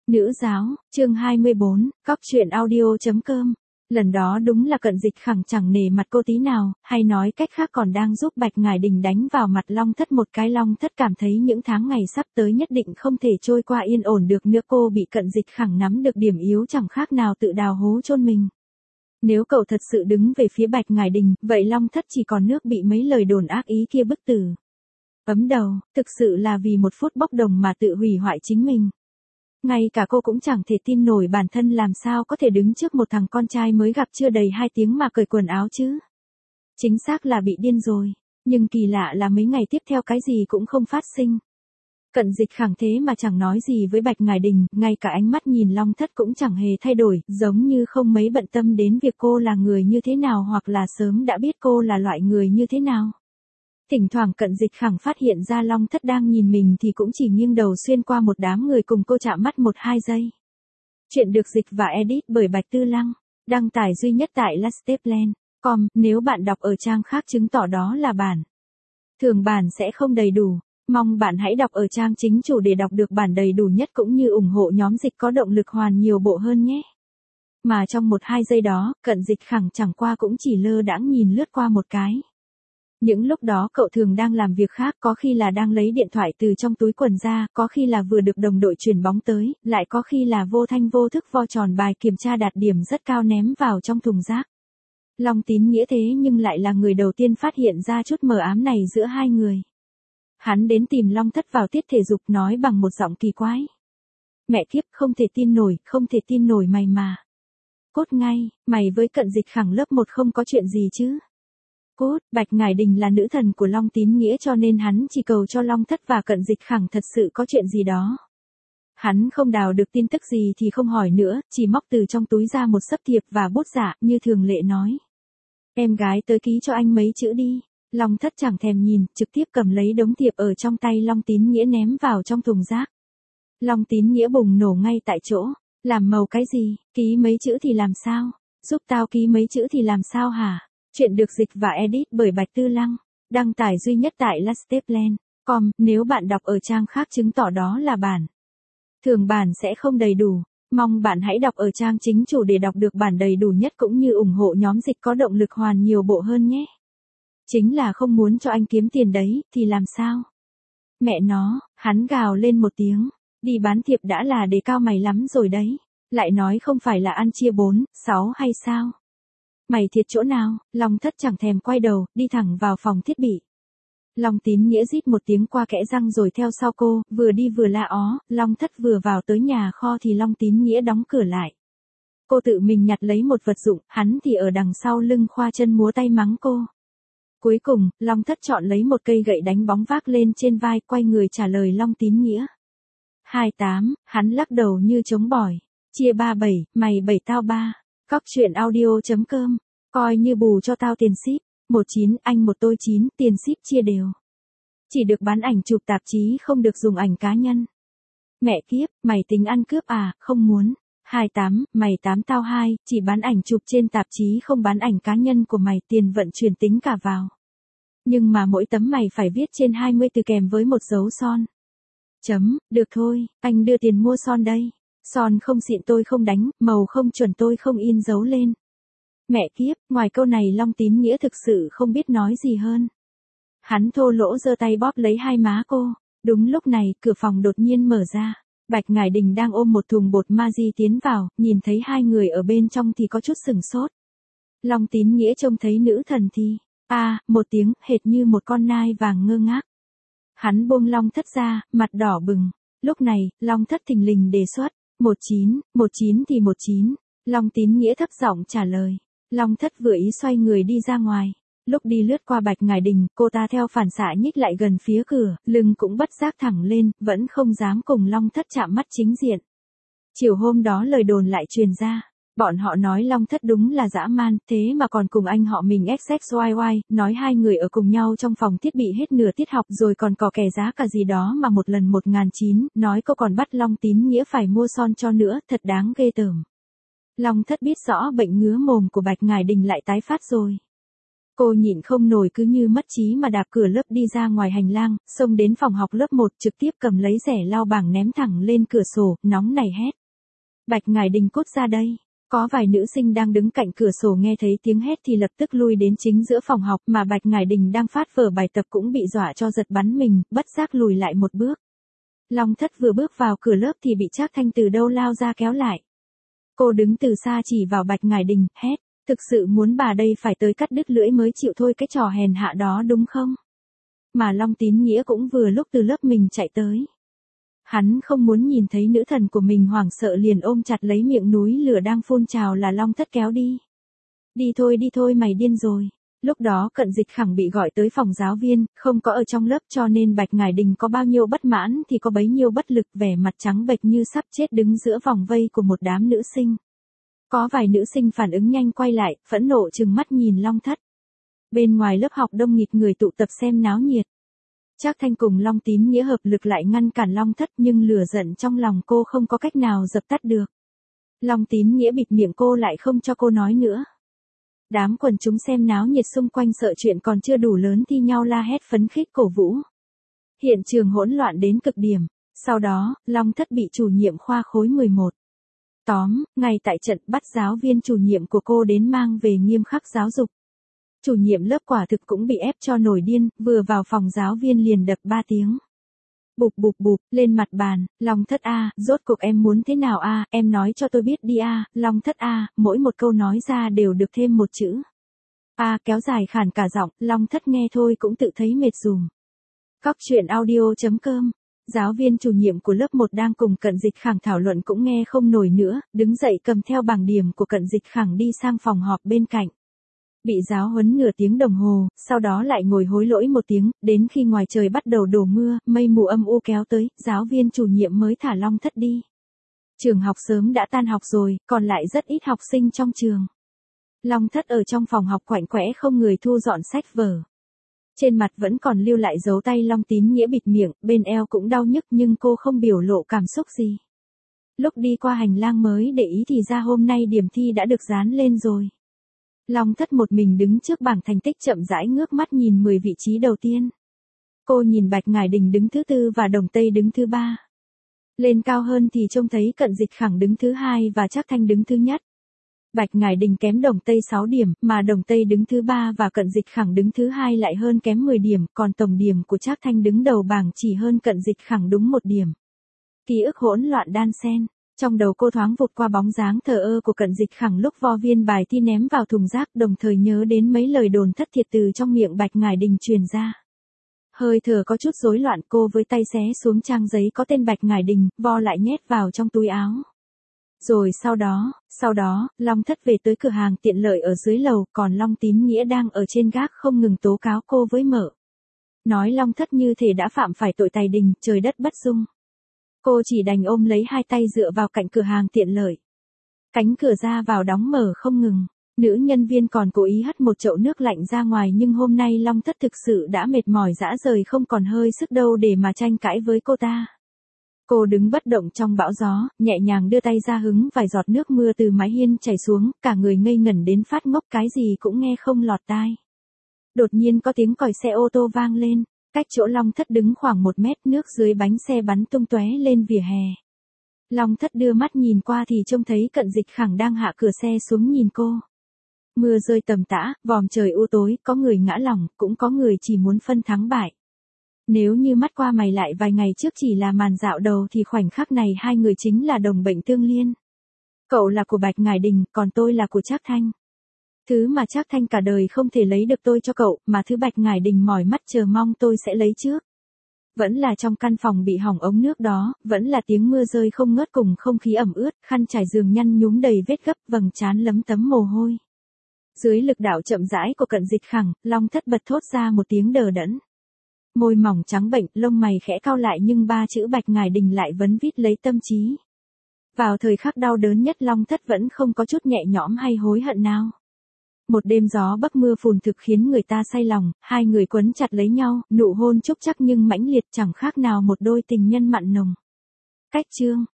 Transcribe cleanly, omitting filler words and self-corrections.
Nữ giáo, chương 24, Cóc truyện audio.com. Lần đó đúng là Cận Dịch Khẳng chẳng nể mặt cô tí nào, hay nói cách khác còn đang giúp Bạch Ngải Đình đánh vào mặt Long Thất một cái. Long Thất cảm thấy những tháng ngày sắp tới nhất định không thể trôi qua yên ổn được nữa. Cô bị Cận Dịch Khẳng nắm được điểm yếu chẳng khác nào tự đào hố chôn mình. Nếu cậu thật sự đứng về phía Bạch Ngải Đình, vậy Long Thất chỉ còn nước bị mấy lời đồn ác ý kia bức tử. Ấm đầu, thực sự là vì một phút bốc đồng mà tự hủy hoại chính mình. Ngay cả cô cũng chẳng thể tin nổi bản thân làm sao có thể đứng trước một thằng con trai mới gặp chưa đầy 2 tiếng mà cởi quần áo chứ. Chính xác là bị điên rồi, nhưng kỳ lạ là mấy ngày tiếp theo cái gì cũng không phát sinh. Cận Dịch Khẳng thế mà chẳng nói gì với Bạch Ngải Đình, ngay cả ánh mắt nhìn Long Thất cũng chẳng hề thay đổi, giống như không mấy bận tâm đến việc cô là người như thế nào hoặc là sớm đã biết cô là loại người như thế nào. Thỉnh thoảng Cận Dịch Khẳng phát hiện ra Long Thất đang nhìn mình thì cũng chỉ nghiêng đầu xuyên qua một đám người cùng cô chạm mắt 1-2 giây. Chuyện được dịch và edit bởi Bạch Tư Lăng, đăng tải duy nhất tại lasteplan.com, nếu bạn đọc ở trang khác chứng tỏ đó là bản. Thường bản sẽ không đầy đủ, mong bạn hãy đọc ở trang chính chủ để đọc được bản đầy đủ nhất cũng như ủng hộ nhóm dịch có động lực hoàn nhiều bộ hơn nhé. Mà trong 1-2 giây đó, Cận Dịch Khẳng chẳng qua cũng chỉ lơ đãng nhìn lướt qua một cái. Những lúc đó cậu thường đang làm việc khác, có khi là đang lấy điện thoại từ trong túi quần ra, có khi là vừa được đồng đội chuyển bóng tới, lại có khi là vô thanh vô thức vo tròn bài kiểm tra đạt điểm rất cao ném vào trong thùng rác. Long Tín Nghĩa thế nhưng lại là người đầu tiên phát hiện ra chút mờ ám này giữa hai người. Hắn đến tìm Long Thất vào tiết thể dục nói bằng một giọng kỳ quái. Mẹ kiếp, không thể tin nổi mày mà. Cốt ngay, mày với Cận Dịch Khẳng lớp 1 không có chuyện gì chứ? Cốt, Bạch Ngải Đình là nữ thần của Long Tín Nghĩa cho nên hắn chỉ cầu cho Long Thất và Cận Dịch Khẳng thật sự có chuyện gì đó. Hắn không đào được tin tức gì thì không hỏi nữa, chỉ móc từ trong túi ra một xấp thiệp và bút dạ, như thường lệ nói. Em gái tới ký cho anh mấy chữ đi. Long Thất chẳng thèm nhìn, trực tiếp cầm lấy đống thiệp ở trong tay Long Tín Nghĩa ném vào trong thùng rác. Long Tín Nghĩa bùng nổ ngay tại chỗ. Làm màu cái gì, ký mấy chữ thì làm sao? Giúp tao ký mấy chữ thì làm sao hả? Chuyện được dịch và edit bởi Bạch Tư Lăng, đăng tải duy nhất tại lasteplan.com, nếu bạn đọc ở trang khác chứng tỏ đó là bản. Thường bản sẽ không đầy đủ, mong bạn hãy đọc ở trang chính chủ để đọc được bản đầy đủ nhất cũng như ủng hộ nhóm dịch có động lực hoàn nhiều bộ hơn nhé. Chính là không muốn cho anh kiếm tiền đấy, thì làm sao? Mẹ nó, hắn gào lên một tiếng, đi bán thiệp đã là đề cao mày lắm rồi đấy, lại nói không phải là ăn chia 4, 6 hay sao? Mày thiệt chỗ nào? Long Thất chẳng thèm quay đầu, đi thẳng vào phòng thiết bị. Long Tín Nghĩa rít một tiếng qua kẽ răng rồi theo sau cô, vừa đi vừa la ó. Long Thất vừa vào tới nhà kho thì Long Tín Nghĩa đóng cửa lại. Cô tự mình nhặt lấy một vật dụng, hắn thì ở đằng sau lưng khoa chân múa tay mắng cô. Cuối cùng, Long Thất chọn lấy một cây gậy đánh bóng vác lên trên vai, quay người trả lời Long Tín Nghĩa. 28, hắn lắc đầu như trống bỏi. Chia 37, mày 7 tao 3. Cóc truyện audio.com, coi như bù cho tao tiền ship. 19, anh 1 tôi 9, tiền ship chia đều. Chỉ được bán ảnh chụp tạp chí không được dùng ảnh cá nhân. Mẹ kiếp, mày tính ăn cướp à, không muốn. 28, mày 8 tao 2, chỉ bán ảnh chụp trên tạp chí không bán ảnh cá nhân của mày, tiền vận chuyển tính cả vào. Nhưng mà mỗi tấm mày phải viết trên 20 từ kèm với một dấu son. Được thôi, anh đưa tiền mua son đây. Son không xịn tôi không đánh, màu không chuẩn tôi không in dấu lên. Mẹ kiếp, ngoài câu này Long Tín Nghĩa thực sự không biết nói gì hơn. Hắn thô lỗ giơ tay bóp lấy hai má cô. Đúng lúc này, cửa phòng đột nhiên mở ra. Bạch Ngải Đình đang ôm một thùng bột Maggi tiến vào, nhìn thấy hai người ở bên trong thì có chút sửng sốt. Long Tín Nghĩa trông thấy nữ thần thì, một tiếng, hệt như một con nai vàng ngơ ngác. Hắn buông Long Thất ra, mặt đỏ bừng. Lúc này, Long Thất thình lình đề xuất. 19 thì 19. Long Tín Nghĩa thấp giọng trả lời. Long Thất vừa ý xoay người đi ra ngoài. Lúc đi lướt qua Bạch Ngải Đình, cô ta theo phản xạ nhích lại gần phía cửa, lưng cũng bất giác thẳng lên, vẫn không dám cùng Long Thất chạm mắt chính diện. Chiều hôm đó lời đồn lại truyền ra. Bọn họ nói Long Thất đúng là dã man, thế mà còn cùng anh họ mình XXYY, nói hai người ở cùng nhau trong phòng thiết bị hết nửa tiết học rồi còn có kè giá cả gì đó mà một lần 1.900, nói cô còn bắt Long Tín Nghĩa phải mua son cho nữa, thật đáng ghê tởm. Long Thất biết rõ bệnh ngứa mồm của Bạch Ngải Đình lại tái phát rồi. Cô nhịn không nổi cứ như mất trí mà đạp cửa lớp đi ra ngoài hành lang, xông đến phòng học lớp 1 trực tiếp cầm lấy rẻ lau bảng ném thẳng lên cửa sổ, nóng nảy hét. Bạch Ngải Đình cút ra đây. Có vài nữ sinh đang đứng cạnh cửa sổ nghe thấy tiếng hét thì lập tức lui đến chính giữa phòng học, mà Bạch Ngải Đình đang phát vở bài tập cũng bị dọa cho giật bắn mình, bất giác lùi lại một bước. Long Thất vừa bước vào cửa lớp thì bị Trác Thanh từ đâu lao ra kéo lại. Cô đứng từ xa chỉ vào Bạch Ngải Đình, hét, thực sự muốn bà đây phải tới cắt đứt lưỡi mới chịu thôi cái trò hèn hạ đó đúng không? Mà Long Tín Nghĩa cũng vừa lúc từ lớp mình chạy tới. Hắn không muốn nhìn thấy nữ thần của mình hoảng sợ liền ôm chặt lấy miệng núi lửa đang phun trào là Long Thất kéo đi. Đi thôi mày điên rồi. Lúc đó Cận Dịch Khẳng bị gọi tới phòng giáo viên, không có ở trong lớp cho nên Bạch Ngải Đình có bao nhiêu bất mãn thì có bấy nhiêu bất lực, vẻ mặt trắng bệch như sắp chết đứng giữa vòng vây của một đám nữ sinh. Có vài nữ sinh phản ứng nhanh quay lại, phẫn nộ trừng mắt nhìn Long Thất. Bên ngoài lớp học đông nghịt người tụ tập xem náo nhiệt. Trác Thanh cùng Long Tín Nghĩa hợp lực lại ngăn cản Long Thất nhưng lửa giận trong lòng cô không có cách nào dập tắt được. Long Tín Nghĩa bịt miệng cô lại không cho cô nói nữa. Đám quần chúng xem náo nhiệt xung quanh sợ chuyện còn chưa đủ lớn thi nhau la hét phấn khích cổ vũ. Hiện trường hỗn loạn đến cực điểm. Sau đó, Long Thất bị chủ nhiệm khoa khối 11. Tóm, ngay tại trận bắt giáo viên chủ nhiệm của cô đến mang về nghiêm khắc giáo dục. Chủ nhiệm lớp quả thực cũng bị ép cho nổi điên, vừa vào phòng giáo viên liền đập 3 tiếng. Bụp bụp bụp, lên mặt bàn, Long Thất a, rốt cuộc em muốn thế nào a, em nói cho tôi biết đi a, Long Thất a, mỗi một câu nói ra đều được thêm một chữ. A kéo dài khản cả giọng, Long Thất nghe thôi cũng tự thấy mệt rùm. Cóc truyện audio.com. Giáo viên chủ nhiệm của lớp 1 đang cùng Cận Dịch Khẳng thảo luận cũng nghe không nổi nữa, đứng dậy cầm theo bảng điểm của Cận Dịch Khẳng đi sang phòng họp bên cạnh. Bị giáo huấn nửa tiếng đồng hồ, sau đó lại ngồi hối lỗi một tiếng, đến khi ngoài trời bắt đầu đổ mưa, mây mù âm u kéo tới, giáo viên chủ nhiệm mới thả Long Thất đi. Trường học sớm đã tan học rồi, còn lại rất ít học sinh trong trường. Long Thất ở trong phòng học quạnh quẽ không người thu dọn sách vở. Trên mặt vẫn còn lưu lại dấu tay Long Tín Nghĩa bịt miệng, bên eo cũng đau nhức nhưng cô không biểu lộ cảm xúc gì. Lúc đi qua hành lang mới để ý thì ra hôm nay điểm thi đã được dán lên rồi. Long Thất một mình đứng trước bảng thành tích chậm rãi ngước mắt nhìn 10 vị trí đầu tiên. Cô nhìn Bạch Ngải Đình đứng thứ 4 và Đồng Tây đứng thứ 3. Lên cao hơn thì trông thấy Cận Dịch Khẳng đứng thứ 2 và Trác Thanh đứng thứ nhất. Bạch Ngải Đình kém Đồng Tây 6 điểm, mà Đồng Tây đứng thứ 3 và Cận Dịch Khẳng đứng thứ 2 lại hơn kém 10 điểm, còn tổng điểm của Trác Thanh đứng đầu bảng chỉ hơn Cận Dịch Khẳng đúng 1 điểm. Ký ức hỗn loạn đan xen. Trong đầu cô thoáng vụt qua bóng dáng thờ ơ của Cận Dịch Khẳng lúc vo viên bài thi ném vào thùng rác, đồng thời nhớ đến mấy lời đồn thất thiệt từ trong miệng Bạch Ngải Đình truyền ra. Hơi thở có chút rối loạn, cô với tay xé xuống trang giấy có tên Bạch Ngải Đình, vo lại nhét vào trong túi áo. Rồi sau đó, Long Thất về tới cửa hàng tiện lợi ở dưới lầu, còn Long Tín Nghĩa đang ở trên gác không ngừng tố cáo cô với mợ. Nói Long Thất như thể đã phạm phải tội tày đình, trời đất bất dung. Cô chỉ đành ôm lấy hai tay dựa vào cạnh cửa hàng tiện lợi. Cánh cửa ra vào đóng mở không ngừng. Nữ nhân viên còn cố ý hất một chậu nước lạnh ra ngoài nhưng hôm nay Long Thất thực sự đã mệt mỏi rã rời không còn hơi sức đâu để mà tranh cãi với cô ta. Cô đứng bất động trong bão gió, nhẹ nhàng đưa tay ra hứng vài giọt nước mưa từ mái hiên chảy xuống, cả người ngây ngẩn đến phát ngốc, cái gì cũng nghe không lọt tai. Đột nhiên có tiếng còi xe ô tô vang lên, cách chỗ Long Thất đứng khoảng 1 mét, nước dưới bánh xe bắn tung tóe lên vỉa hè. Long Thất đưa mắt nhìn qua thì trông thấy Cận Dịch Khẳng đang hạ cửa xe xuống nhìn cô. Mưa rơi tầm tã, vòm trời u tối, có người ngã lòng, cũng có người chỉ muốn phân thắng bại. Nếu như mắt qua mày lại vài ngày trước chỉ là màn dạo đầu thì khoảnh khắc này hai người chính là đồng bệnh tương liên. Cậu là của Bạch Ngải Đình, còn tôi là của Trác Thanh. Thứ mà Trác Thanh cả đời không thể lấy được tôi cho cậu, mà thứ Bạch Ngải Đình mỏi mắt chờ mong tôi sẽ lấy trước. Vẫn là trong căn phòng bị hỏng ống nước đó, vẫn là tiếng mưa rơi không ngớt cùng không khí ẩm ướt, khăn trải giường nhăn nhúm đầy vết gấp, vầng trán lấm tấm mồ hôi. Dưới lực đạo chậm rãi của Cận Dịch Khẳng, Long Thất bật thốt ra một tiếng đờ đẫn. Môi mỏng trắng bệnh, lông mày khẽ cau lại nhưng 3 chữ Bạch Ngải Đình lại vấn vít lấy tâm trí. Vào thời khắc đau đớn nhất Long Thất vẫn không có chút nhẹ nhõm hay hối hận nào. Một đêm gió bấc mưa phùn thực khiến người ta say lòng, hai người quấn chặt lấy nhau, nụ hôn chúc chắc nhưng mãnh liệt chẳng khác nào một đôi tình nhân mặn nồng. Cách chương